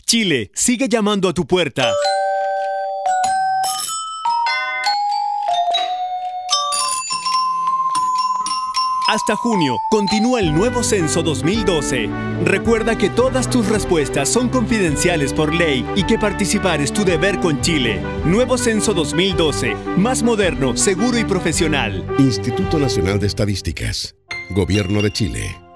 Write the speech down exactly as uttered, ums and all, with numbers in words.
Chile sigue llamando a tu puerta. Hasta junio, continúa el nuevo censo dos mil doce. Recuerda que todas tus respuestas son confidenciales por ley y que participar es tu deber con Chile. Nuevo censo dos mil doce, más moderno, seguro y profesional. Instituto Nacional de Estadísticas. Gobierno de Chile.